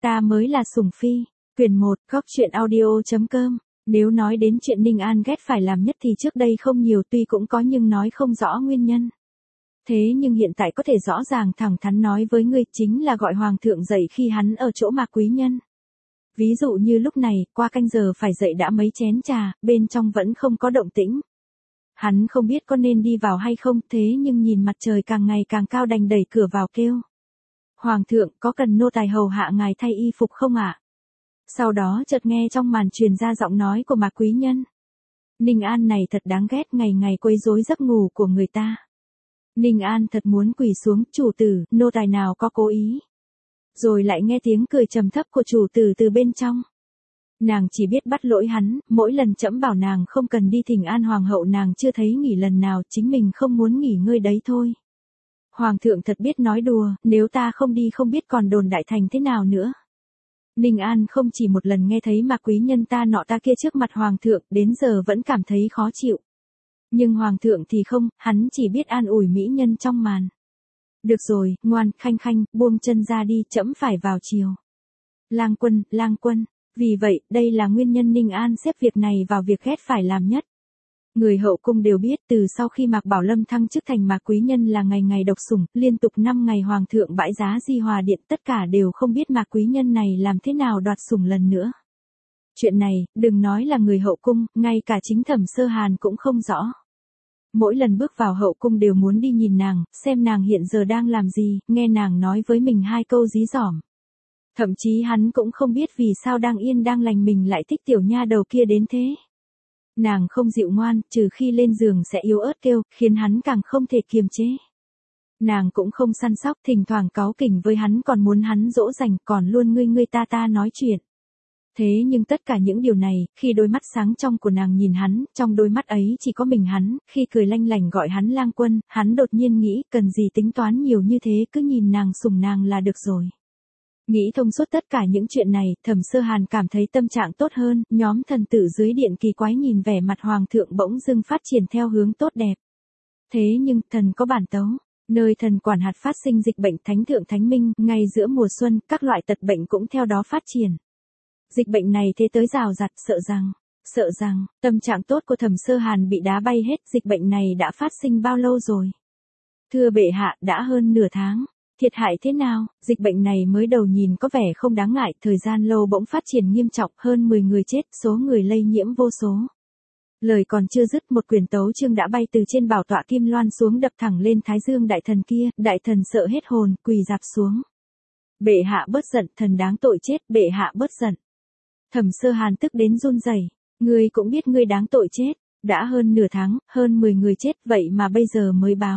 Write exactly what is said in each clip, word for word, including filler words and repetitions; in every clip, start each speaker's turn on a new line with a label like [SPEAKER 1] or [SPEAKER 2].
[SPEAKER 1] Ta mới là sủng phi. Quyển một, góc truyện audio.com. Nếu nói đến chuyện Ninh An ghét phải làm nhất thì trước đây không nhiều, tuy cũng có nhưng nói không rõ nguyên nhân. Thế nhưng hiện tại có thể rõ ràng thẳng thắn nói với ngươi, chính là gọi hoàng thượng dậy khi hắn ở chỗ Mạc Quý Nhân. Ví dụ như lúc này, qua canh giờ phải dậy đã mấy chén trà, bên trong vẫn không có động tĩnh. Hắn không biết có nên đi vào hay không, thế nhưng nhìn mặt trời càng ngày càng cao đành đẩy cửa vào kêu. Hoàng thượng, có cần nô tài hầu hạ ngài thay y phục không ạ? Sau đó chợt nghe trong màn truyền ra giọng nói của Mạc Quý Nhân. Ninh An này thật đáng ghét, ngày ngày quấy rối giấc ngủ của người ta. Ninh An thật muốn quỳ xuống, chủ tử, nô tài nào có cố ý. Rồi lại nghe tiếng cười trầm thấp của chủ tử từ bên trong. Nàng chỉ biết bắt lỗi hắn, mỗi lần trẫm bảo nàng không cần đi thỉnh an hoàng hậu nàng chưa thấy nghỉ lần nào, chính mình không muốn nghỉ ngơi đấy thôi. Hoàng thượng thật biết nói đùa, nếu ta không đi không biết còn đồn đại thành thế nào nữa. Ninh An không chỉ một lần nghe thấy Mạc Quý Nhân ta nọ ta kia trước mặt hoàng thượng, đến giờ vẫn cảm thấy khó chịu. Nhưng hoàng thượng thì không, hắn chỉ biết an ủi mỹ nhân trong màn. Được rồi, ngoan, khanh khanh, buông chân ra đi, trẫm phải vào chiều. Lang quân, lang quân. Vì vậy, đây là nguyên nhân Ninh An xếp việc này vào việc ghét phải làm nhất. Người hậu cung đều biết, từ sau khi Mạc Bảo Lâm thăng chức thành Mạc Quý Nhân là ngày ngày độc sủng, liên tục năm ngày hoàng thượng bãi giá Di Hòa Điện, tất cả đều không biết Mạc Quý Nhân này làm thế nào đoạt sủng lần nữa. Chuyện này, đừng nói là người hậu cung, ngay cả chính Thẩm Sơ Hàn cũng không rõ. Mỗi lần bước vào hậu cung đều muốn đi nhìn nàng, xem nàng hiện giờ đang làm gì, nghe nàng nói với mình hai câu dí dỏm. Thậm chí hắn cũng không biết vì sao đang yên đang lành mình lại thích tiểu nha đầu kia đến thế. Nàng không dịu ngoan, trừ khi lên giường sẽ yếu ớt kêu, khiến hắn càng không thể kiềm chế. Nàng cũng không săn sóc, thỉnh thoảng cáu kỉnh với hắn còn muốn hắn dỗ dành, còn luôn ngươi ngươi ta ta nói chuyện. Thế nhưng tất cả những điều này, khi đôi mắt sáng trong của nàng nhìn hắn, trong đôi mắt ấy chỉ có mình hắn, khi cười lanh lảnh gọi hắn lang quân, hắn đột nhiên nghĩ, cần gì tính toán nhiều như thế, cứ nhìn nàng sủng nàng là được rồi. Nghĩ thông suốt tất cả những chuyện này, Thẩm Sơ Hàn cảm thấy tâm trạng tốt hơn, nhóm thần tử dưới điện kỳ quái nhìn vẻ mặt hoàng thượng bỗng dưng phát triển theo hướng tốt đẹp. Thế nhưng, thần có bản tấu, nơi thần quản hạt phát sinh dịch bệnh thánh thượng thánh minh, ngay giữa mùa xuân, các loại tật bệnh cũng theo đó phát triển. Dịch bệnh này thế tới rào rạt, sợ rằng, sợ rằng, tâm trạng tốt của Thẩm Sơ Hàn bị đá bay hết, dịch bệnh này đã phát sinh bao lâu rồi? Thưa bệ hạ, đã hơn nửa tháng. Thiệt hại thế nào? Dịch bệnh này mới đầu nhìn có vẻ không đáng ngại, thời gian lâu bỗng phát triển nghiêm trọng, hơn mười người chết, số người lây nhiễm vô số. Lời còn chưa dứt, một quyển tấu chương đã bay từ trên bảo tọa kim loan xuống đập thẳng lên thái dương đại thần kia, đại thần sợ hết hồn, quỳ rạp xuống. Bệ hạ bớt giận, thần đáng tội chết, bệ hạ bớt giận. Thẩm Sơ Hàn tức đến run rẩy, ngươi cũng biết ngươi đáng tội chết, đã hơn nửa tháng, hơn mười người chết, vậy mà bây giờ mới báo.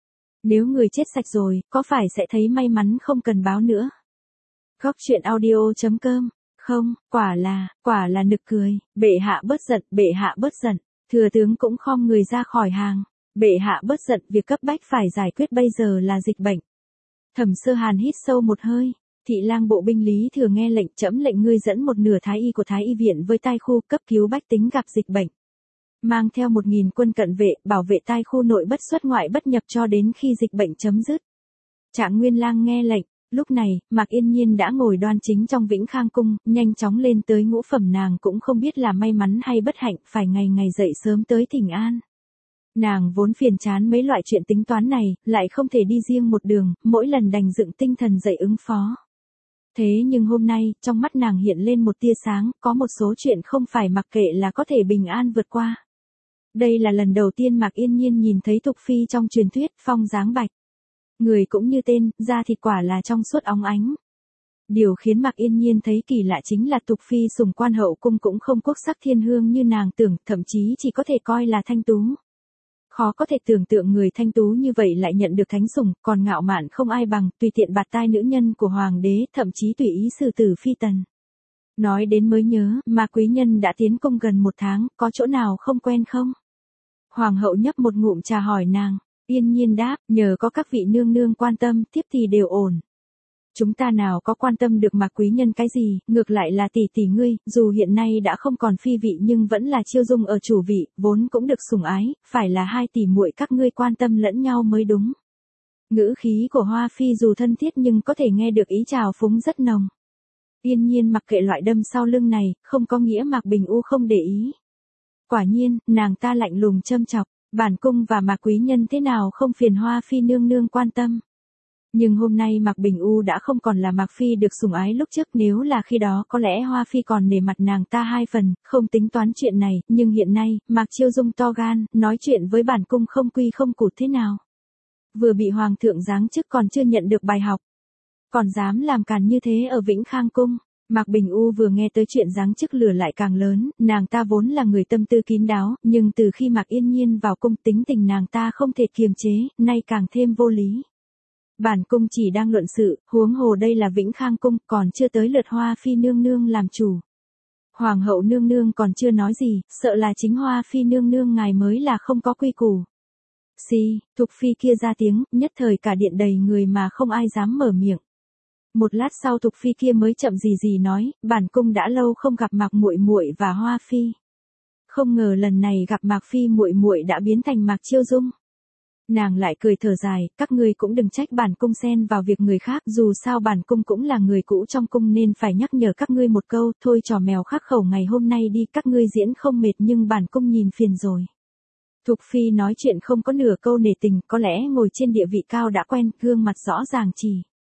[SPEAKER 1] Nếu người chết sạch rồi, có phải sẽ thấy may mắn không cần báo nữa? Góc truyện audio.com. Không, quả là, quả là nực cười, bệ hạ bớt giận, bệ hạ bớt giận. Thừa tướng cũng khom người ra khỏi hàng. Bệ hạ bớt giận, việc cấp bách phải giải quyết bây giờ là dịch bệnh. Thẩm Sơ Hàn hít sâu một hơi. Thị lang bộ binh Lý Thừa nghe lệnh, trẫm lệnh ngươi dẫn một nửa thái y của thái y viện với tai khu cấp cứu bách tính gặp dịch bệnh. Mang theo một nghìn quân cận vệ, bảo vệ tai khu nội bất xuất ngoại bất nhập cho đến khi dịch bệnh chấm dứt. Trạng Nguyên Lang nghe lệnh, lúc này, Mạc Yên Nhiên đã ngồi đoan chính trong Vĩnh Khang cung, nhanh chóng lên tới ngũ phẩm, nàng cũng không biết là may mắn hay bất hạnh, phải ngày ngày dậy sớm tới thỉnh an. Nàng vốn phiền chán mấy loại chuyện tính toán này, lại không thể đi riêng một đường, mỗi lần đành dựng tinh thần dậy ứng phó. Thế nhưng hôm nay, trong mắt nàng hiện lên một tia sáng, có một số chuyện không phải mặc kệ là có thể bình an vượt qua. Đây là lần đầu tiên Mạc Yên Nhiên nhìn thấy Tục Phi trong truyền thuyết, phong dáng bạch. Người cũng như tên, da thịt quả là trong suốt óng ánh. Điều khiến Mạc Yên Nhiên thấy kỳ lạ chính là Tục Phi sủng quan hậu cung cũng không quốc sắc thiên hương như nàng tưởng, thậm chí chỉ có thể coi là thanh tú. Khó có thể tưởng tượng người thanh tú như vậy lại nhận được thánh sủng, còn ngạo mạn không ai bằng, tùy tiện bạt tai nữ nhân của hoàng đế, thậm chí tùy ý xử tử phi tần. Nói đến mới nhớ, Mạc Quý Nhân đã tiến cung gần một tháng, có chỗ nào không quen không? Hoàng hậu nhấp một ngụm trà hỏi nàng. Yên Nhiên đáp, nhờ có các vị nương nương quan tâm, tiếp thì đều ổn. Chúng ta nào có quan tâm được Mạc Quý Nhân cái gì, ngược lại là tỷ tỷ ngươi, dù hiện nay đã không còn phi vị nhưng vẫn là chiêu dung ở chủ vị, vốn cũng được sủng ái, phải là hai tỷ muội các ngươi quan tâm lẫn nhau mới đúng. Ngữ khí của Hoa Phi dù thân thiết nhưng có thể nghe được ý trào phúng rất nồng. Yên Nhiên mặc kệ loại đâm sau lưng này, không có nghĩa Mạc Bình U không để ý. Quả nhiên, nàng ta lạnh lùng châm chọc, bản cung và Mạc quý nhân thế nào không phiền Hoa Phi nương nương quan tâm. Nhưng hôm nay Mạc Bình U đã không còn là Mạc Phi được sủng ái lúc trước, nếu là khi đó có lẽ Hoa Phi còn nể mặt nàng ta hai phần, không tính toán chuyện này, nhưng hiện nay, Mạc Chiêu Dung to gan, nói chuyện với bản cung không quy không củ thế nào. Vừa bị Hoàng thượng giáng chức còn chưa nhận được bài học. Còn dám làm càn như thế ở Vĩnh Khang Cung. Mạc Bình U vừa nghe tới chuyện giáng chức lửa lại càng lớn, nàng ta vốn là người tâm tư kín đáo, nhưng từ khi Mạc Yên Nhiên vào cung tính tình nàng ta không thể kiềm chế, nay càng thêm vô lý. Bản cung chỉ đang luận sự, huống hồ đây là Vĩnh Khang Cung, còn chưa tới lượt Hoa Phi nương nương làm chủ. Hoàng hậu nương nương còn chưa nói gì, sợ là chính Hoa Phi nương nương ngài mới là không có quy củ. Xì, Thục Phi kia ra tiếng, nhất thời cả điện đầy người mà không ai dám mở miệng. Một lát sau Thục Phi kia mới chậm gì gì nói, bản cung đã lâu không gặp Mạc muội muội và Hoa Phi. Không ngờ lần này gặp Mạc Phi muội muội đã biến thành Mạc Chiêu Dung. Nàng lại cười thở dài, các ngươi cũng đừng trách bản cung xen vào việc người khác, dù sao bản cung cũng là người cũ trong cung nên phải nhắc nhở các ngươi một câu, thôi trò mèo khắc khẩu ngày hôm nay đi, các ngươi diễn không mệt nhưng bản cung nhìn phiền rồi. Thục Phi nói chuyện không có nửa câu nể tình, có lẽ ngồi trên địa vị cao đã quen, gương mặt rõ ràng chỉ.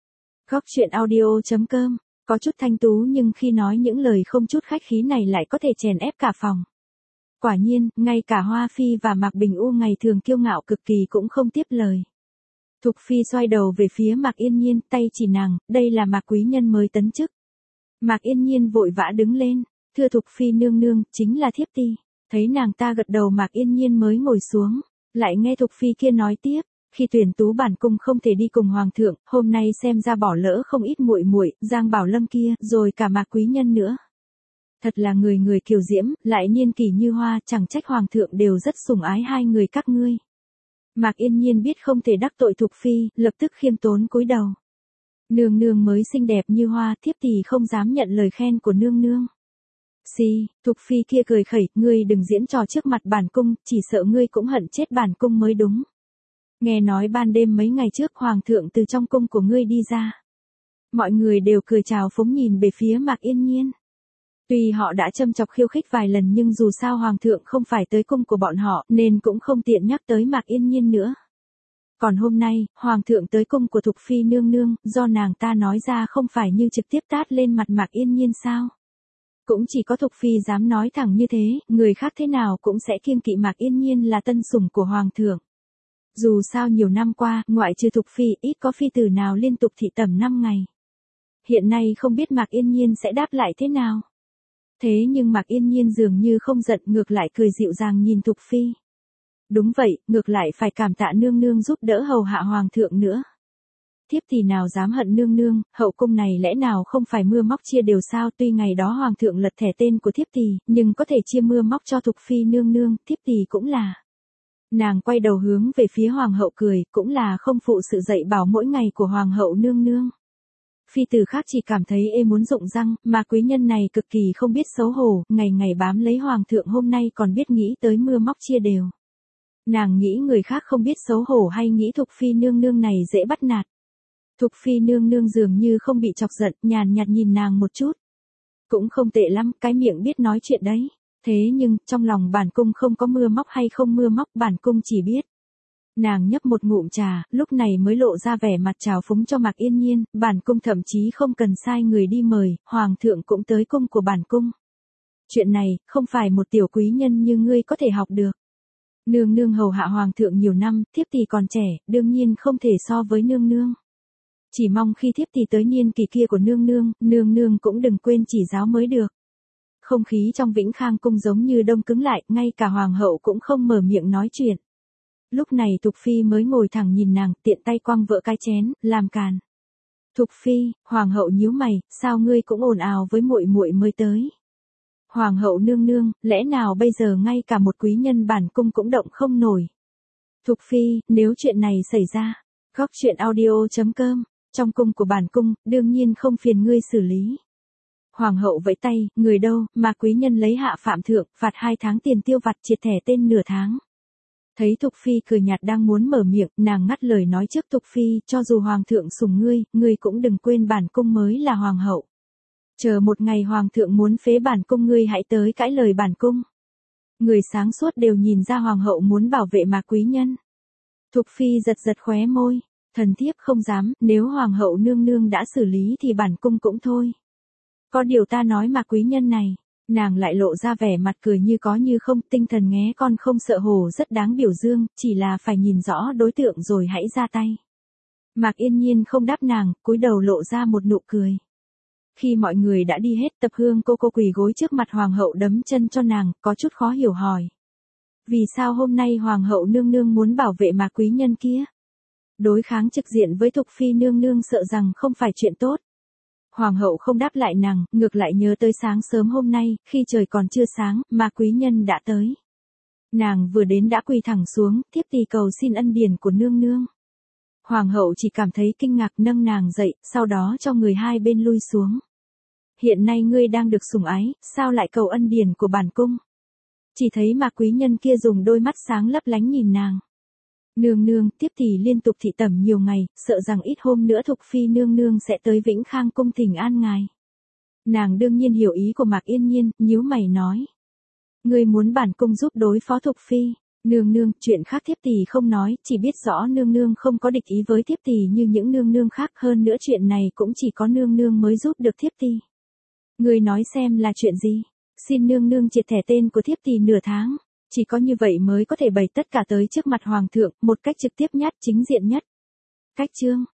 [SPEAKER 1] Góc truyện audio chấm com, có chút thanh tú nhưng khi nói những lời không chút khách khí này lại có thể chèn ép cả phòng. Quả nhiên, ngay cả Hoa Phi và Mạc Bình U ngày thường kiêu ngạo cực kỳ cũng không tiếp lời. Thục Phi xoay đầu về phía Mạc Yên Nhiên, tay chỉ nàng, đây là Mạc quý nhân mới tấn chức. Mạc Yên Nhiên vội vã đứng lên, thưa Thục Phi nương nương, chính là thiếp ti. Thấy nàng ta gật đầu Mạc Yên Nhiên mới ngồi xuống, lại nghe Thục Phi kia nói tiếp, khi tuyển tú bản cung không thể đi cùng hoàng thượng, hôm nay xem ra bỏ lỡ không ít muội muội, Giang Bảo Lâm kia, rồi cả Mạc quý nhân nữa. Thật là người người kiều diễm, lại niên kỷ như hoa, chẳng trách hoàng thượng đều rất sủng ái hai người các ngươi. Mạc Yên Nhiên biết không thể đắc tội Thục Phi, lập tức khiêm tốn cúi đầu. Nương nương mới xinh đẹp như hoa, thiếp thì không dám nhận lời khen của nương nương. Xì, Thục Phi kia cười khẩy, ngươi đừng diễn trò trước mặt bản cung, chỉ sợ ngươi cũng hận chết bản cung mới đúng. Nghe nói ban đêm mấy ngày trước hoàng thượng từ trong cung của ngươi đi ra. Mọi người đều cười chào phúng nhìn về phía Mạc Yên Nhiên. Tuy họ đã châm chọc khiêu khích vài lần nhưng dù sao hoàng thượng không phải tới cung của bọn họ nên cũng không tiện nhắc tới Mạc Yên Nhiên nữa. Còn hôm nay, hoàng thượng tới cung của Thục Phi nương nương, do nàng ta nói ra không phải như trực tiếp tát lên mặt Mạc Yên Nhiên sao? Cũng chỉ có Thục Phi dám nói thẳng như thế, người khác thế nào cũng sẽ kiêng kỵ Mạc Yên Nhiên là tân sủng của hoàng thượng. Dù sao nhiều năm qua, ngoại trừ Thục Phi, ít có phi tử nào liên tục thị tẩm năm ngày. Hiện nay không biết Mạc Yên Nhiên sẽ đáp lại thế nào. Thế nhưng Mạc Yên Nhiên dường như không giận, ngược lại cười dịu dàng nhìn Thục Phi. Đúng vậy, ngược lại phải cảm tạ nương nương giúp đỡ hầu hạ hoàng thượng nữa. Thiếp thì nào dám hận nương nương, hậu cung này lẽ nào không phải mưa móc chia đều sao, tuy ngày đó hoàng thượng lật thẻ tên của thiếp thì, nhưng có thể chia mưa móc cho Thục Phi nương nương, thiếp thì cũng là. Nàng quay đầu hướng về phía hoàng hậu cười, cũng là không phụ sự dạy bảo mỗi ngày của hoàng hậu nương nương. Phi tử khác chỉ cảm thấy ê muốn rụng răng, mà quý nhân này cực kỳ không biết xấu hổ, ngày ngày bám lấy hoàng thượng hôm nay còn biết nghĩ tới mưa móc chia đều. Nàng nghĩ người khác không biết xấu hổ hay nghĩ Thục Phi nương nương này dễ bắt nạt. Thục Phi nương nương dường như không bị chọc giận, nhàn nhạt nhìn nàng một chút. Cũng không tệ lắm, cái miệng biết nói chuyện đấy. Thế nhưng, trong lòng bản cung không có mưa móc hay không mưa móc, bản cung chỉ biết. Nàng nhấp một ngụm trà, lúc này mới lộ ra vẻ mặt trào phúng cho Mạc Yên Nhiên, bản cung thậm chí không cần sai người đi mời, hoàng thượng cũng tới cung của bản cung. Chuyện này, không phải một tiểu quý nhân như ngươi có thể học được. Nương nương hầu hạ hoàng thượng nhiều năm, thiếp thì còn trẻ, đương nhiên không thể so với nương nương. Chỉ mong khi thiếp thì tới niên kỳ kia của nương nương, nương nương cũng đừng quên chỉ giáo mới được. Không khí trong Vĩnh Khang cung giống như đông cứng lại, ngay cả hoàng hậu cũng không mở miệng nói chuyện. Lúc này Thục Phi mới ngồi thẳng nhìn nàng, tiện tay quăng vỡ cái chén, làm càn. Thục Phi, hoàng hậu nhíu mày, sao ngươi cũng ồn ào với muội muội mới tới? Hoàng hậu nương nương, lẽ nào bây giờ ngay cả một quý nhân bản cung cũng động không nổi? Thục Phi, nếu chuyện này xảy ra, góc truyện audio chấm com, trong cung của bản cung, đương nhiên không phiền ngươi xử lý. Hoàng hậu vẫy tay, người đâu, mà quý nhân lấy hạ phạm thượng, phạt hai tháng tiền tiêu vặt, triệt thẻ tên nửa tháng. Thấy Thục Phi cười nhạt đang muốn mở miệng, nàng ngắt lời nói trước Thục Phi, cho dù hoàng thượng sủng ngươi, ngươi cũng đừng quên bản cung mới là hoàng hậu. Chờ một ngày hoàng thượng muốn phế bản cung ngươi hãy tới cãi lời bản cung. Người sáng suốt đều nhìn ra hoàng hậu muốn bảo vệ Mạc Quý Nhân. Thục phi giật giật khóe môi, thần thiếp không dám, nếu hoàng hậu nương nương đã xử lý thì bản cung cũng thôi. Có điều ta nói Mạc Quý Nhân này, nàng lại lộ ra vẻ mặt cười như có như không, tinh thần nghé con không sợ hổ rất đáng biểu dương, chỉ là phải nhìn rõ đối tượng rồi hãy ra tay. Mạc Yên Nhiên không đáp nàng, cúi đầu lộ ra một nụ cười. Khi mọi người đã đi hết, Tập Hương cô cô quỳ gối trước mặt hoàng hậu đấm chân cho nàng, có chút khó hiểu hỏi. Vì sao hôm nay hoàng hậu nương nương muốn bảo vệ Mạc Quý Nhân kia? Đối kháng trực diện với Thục phi nương nương sợ rằng không phải chuyện tốt. Hoàng hậu không đáp lại nàng, ngược lại nhớ tới sáng sớm hôm nay, khi trời còn chưa sáng, Mạc Quý Nhân đã tới. Nàng vừa đến đã quỳ thẳng xuống, thiếp tỳ cầu xin ân điển của nương nương. Hoàng hậu chỉ cảm thấy kinh ngạc nâng nàng dậy, sau đó cho người hai bên lui xuống. Hiện nay ngươi đang được sủng ái, sao lại cầu ân điển của bản cung? Chỉ thấy Mạc Quý Nhân kia dùng đôi mắt sáng lấp lánh nhìn nàng. Nương nương, tiếp tỷ liên tục thị tẩm nhiều ngày, sợ rằng ít hôm nữa Thục phi nương nương sẽ tới Vĩnh Khang cung thỉnh an ngài. Nàng đương nhiên hiểu ý của Mạc Yên Nhiên, nhíu mày nói. Ngươi muốn bản cung giúp đối phó Thục phi. Nương nương, chuyện khác thiếp tỷ không nói, chỉ biết rõ nương nương không có địch ý với thiếp tỷ như những nương nương khác, hơn nữa chuyện này cũng chỉ có nương nương mới giúp được thiếp tỷ. Ngươi nói xem là chuyện gì? Xin nương nương triệt thẻ tên của thiếp tỷ nửa tháng, chỉ có như vậy mới có thể bày tất cả tới trước mặt hoàng thượng, một cách trực tiếp nhất, chính diện nhất. Cách chương